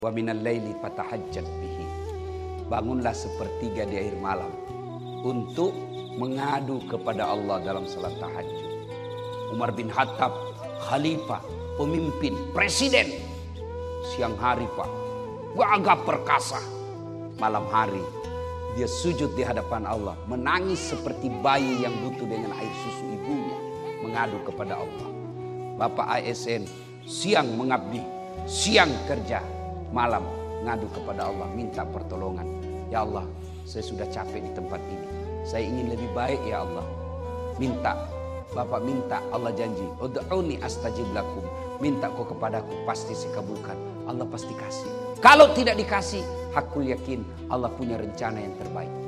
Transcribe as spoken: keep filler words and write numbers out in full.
Wa minal laili fatahajjat bihi. Bangunlah sepertiga di akhir malam untuk mengadu kepada Allah dalam salat tahajud. Umar bin Khattab, khalifah, pemimpin, presiden. Siang hari Pak, gagah perkasa. Malam hari dia sujud di hadapan Allah, menangis seperti bayi yang butuh dengan air susu ibunya, mengadu kepada Allah. Bapak A S N siang mengabdi, siang kerja, malam ngadu kepada Allah, minta pertolongan. Ya Allah, saya sudah capek di tempat ini, saya ingin lebih baik ya Allah. Minta, Bapak minta, Allah janji, ud'uni astajib lakum, minta kau kepadaku pasti saya kabulkan. Allah pasti kasih. Kalau tidak dikasih, hakul yakin Allah punya rencana yang terbaik.